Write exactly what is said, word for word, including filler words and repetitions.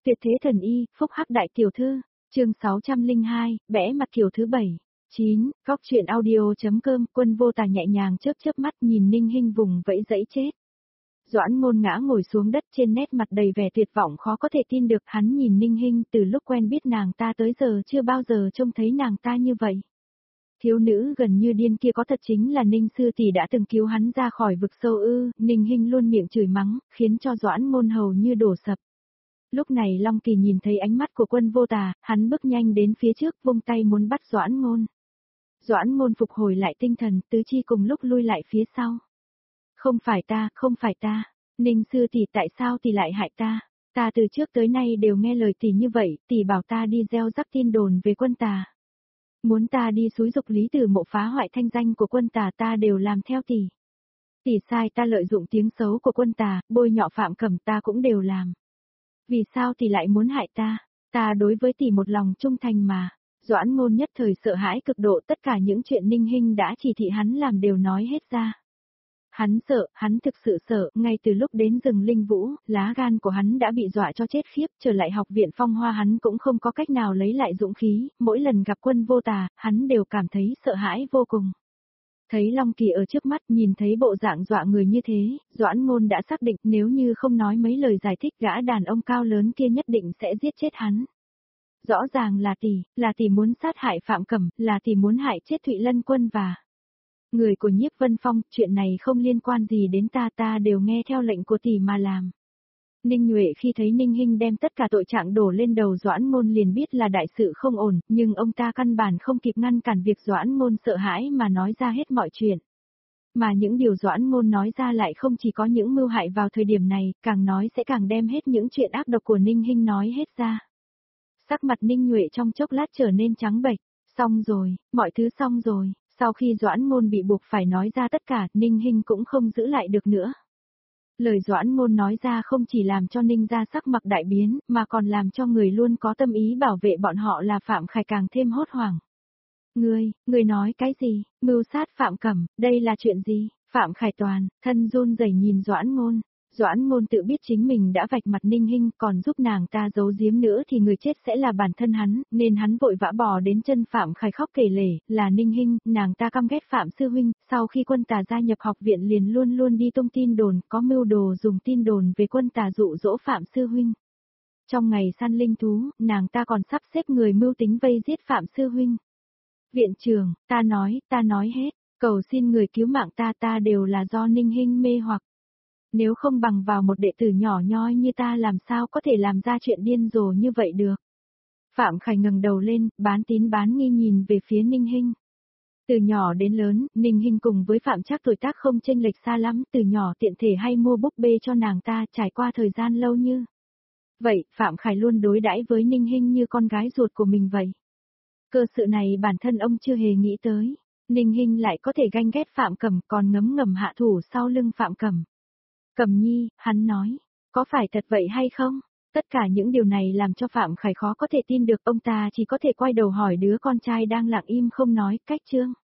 Tuyệt thế thần y, phúc hắc đại tiểu thư, chương sáu trăm lẻ hai, bẽ mặt kiểu thứ bảy. chín, Góc truyện audio.com, Quân Vô Tà nhẹ nhàng chớp chớp mắt nhìn Ninh Hinh vùng vẫy dẫy chết. Doãn Ngôn ngã ngồi xuống đất, trên nét mặt đầy vẻ tuyệt vọng khó có thể tin được. Hắn nhìn Ninh Hinh, từ lúc quen biết nàng ta tới giờ chưa bao giờ trông thấy nàng ta như vậy. Thiếu nữ gần như điên kia có thật chính là Ninh sư tỷ đã từng cứu hắn ra khỏi vực sâu ư? Ninh Hinh luôn miệng chửi mắng, khiến cho Doãn Ngôn hầu như đổ sập. Lúc này Long Kỳ nhìn thấy ánh mắt của Quân Vô Tà, hắn bước nhanh đến phía trước, vung tay muốn bắt Doãn Ngôn. Doãn Ngôn phục hồi lại tinh thần, tứ chi cùng lúc lui lại phía sau. Không phải ta, không phải ta. Ninh sư tỷ, tại sao tỷ lại hại ta? Ta từ trước tới nay đều nghe lời tỷ như vậy, tỷ bảo ta đi gieo rắc tin đồn về Quân Tà. Muốn ta đi xúi dục Lý Tử Mộ phá hoại thanh danh của Quân Tà, ta đều làm theo tỷ. Tỷ sai ta lợi dụng tiếng xấu của Quân Tà, bôi nhọ Phạm Cẩm, ta cũng đều làm. Vì sao tỷ lại muốn hại ta? Ta đối với tỷ một lòng trung thành mà. Doãn Ngôn nhất thời sợ hãi cực độ, tất cả những chuyện Ninh Hinh đã chỉ thị hắn làm đều nói hết ra. Hắn sợ, hắn thực sự sợ, ngay từ lúc đến rừng Linh Vũ, lá gan của hắn đã bị dọa cho chết khiếp, trở lại học viện Phong Hoa hắn cũng không có cách nào lấy lại dũng khí, mỗi lần gặp Quân Vô Tà, hắn đều cảm thấy sợ hãi vô cùng. Thấy Long Kỳ ở trước mắt, nhìn thấy bộ dạng dọa người như thế, Doãn Ngôn đã xác định nếu như không nói mấy lời giải thích, gã đàn ông cao lớn kia nhất định sẽ giết chết hắn. Rõ ràng là tỷ, là tỷ muốn sát hại Phạm Cẩm, là tỷ muốn hại chết Thụy Lân Quân và người của Nhiếp Vân Phong, chuyện này không liên quan gì đến ta, ta đều nghe theo lệnh của tỷ mà làm. Ninh Nhuệ khi thấy Ninh Hinh đem tất cả tội trạng đổ lên đầu Doãn Ngôn liền biết là đại sự không ổn, nhưng ông ta căn bản không kịp ngăn cản việc Doãn Ngôn sợ hãi mà nói ra hết mọi chuyện. Mà những điều Doãn Ngôn nói ra lại không chỉ có những mưu hại vào thời điểm này, càng nói sẽ càng đem hết những chuyện ác độc của Ninh Hinh nói hết ra. Sắc mặt Ninh Nhuệ trong chốc lát trở nên trắng bệch, xong rồi, mọi thứ xong rồi. Sau khi Doãn Ngôn bị buộc phải nói ra tất cả, Ninh Hinh cũng không giữ lại được nữa. Lời Doãn Ngôn nói ra không chỉ làm cho Ninh gia sắc mặt đại biến, mà còn làm cho người luôn có tâm ý bảo vệ bọn họ là Phạm Khải càng thêm hốt hoảng. Ngươi, ngươi nói cái gì? Mưu sát Phạm Cẩm, đây là chuyện gì? Phạm Khải toàn, thân run rẩy nhìn Doãn Ngôn. Doãn Ngôn tự biết chính mình đã vạch mặt Ninh Hinh, còn giúp nàng ta giấu giếm nữa thì người chết sẽ là bản thân hắn, nên hắn vội vã bò đến chân Phạm Khải khóc kể lể, là Ninh Hinh, nàng ta căm ghét Phạm sư huynh, sau khi Quân Tà gia nhập học viện liền luôn luôn đi tung tin đồn, có mưu đồ dùng tin đồn về Quân Tà dụ dỗ Phạm sư huynh. Trong ngày săn linh thú, nàng ta còn sắp xếp người mưu tính vây giết Phạm sư huynh. Viện trưởng, ta nói, ta nói hết, cầu xin người cứu mạng ta, ta đều là do Ninh Hinh mê hoặc. Nếu không bằng vào một đệ tử nhỏ nhoi như ta làm sao có thể làm ra chuyện điên rồ như vậy được. Phạm Khải ngẩng đầu lên, bán tín bán nghi nhìn về phía Ninh Hinh. Từ nhỏ đến lớn, Ninh Hinh cùng với Phạm Trác tuổi tác không chênh lệch xa lắm, từ nhỏ tiện thể hay mua búp bê cho nàng ta, trải qua thời gian lâu như vậy, Phạm Khải luôn đối đãi với Ninh Hinh như con gái ruột của mình vậy. Cơ sự này bản thân ông chưa hề nghĩ tới, Ninh Hinh lại có thể ganh ghét Phạm Cẩm còn ngấm ngầm hạ thủ sau lưng Phạm Cẩm. Cẩm nhi, hắn nói, có phải thật vậy hay không? Tất cả những điều này làm cho Phạm Khải khó có thể tin được, ông ta chỉ có thể quay đầu hỏi đứa con trai đang lặng im không nói, cách Trương.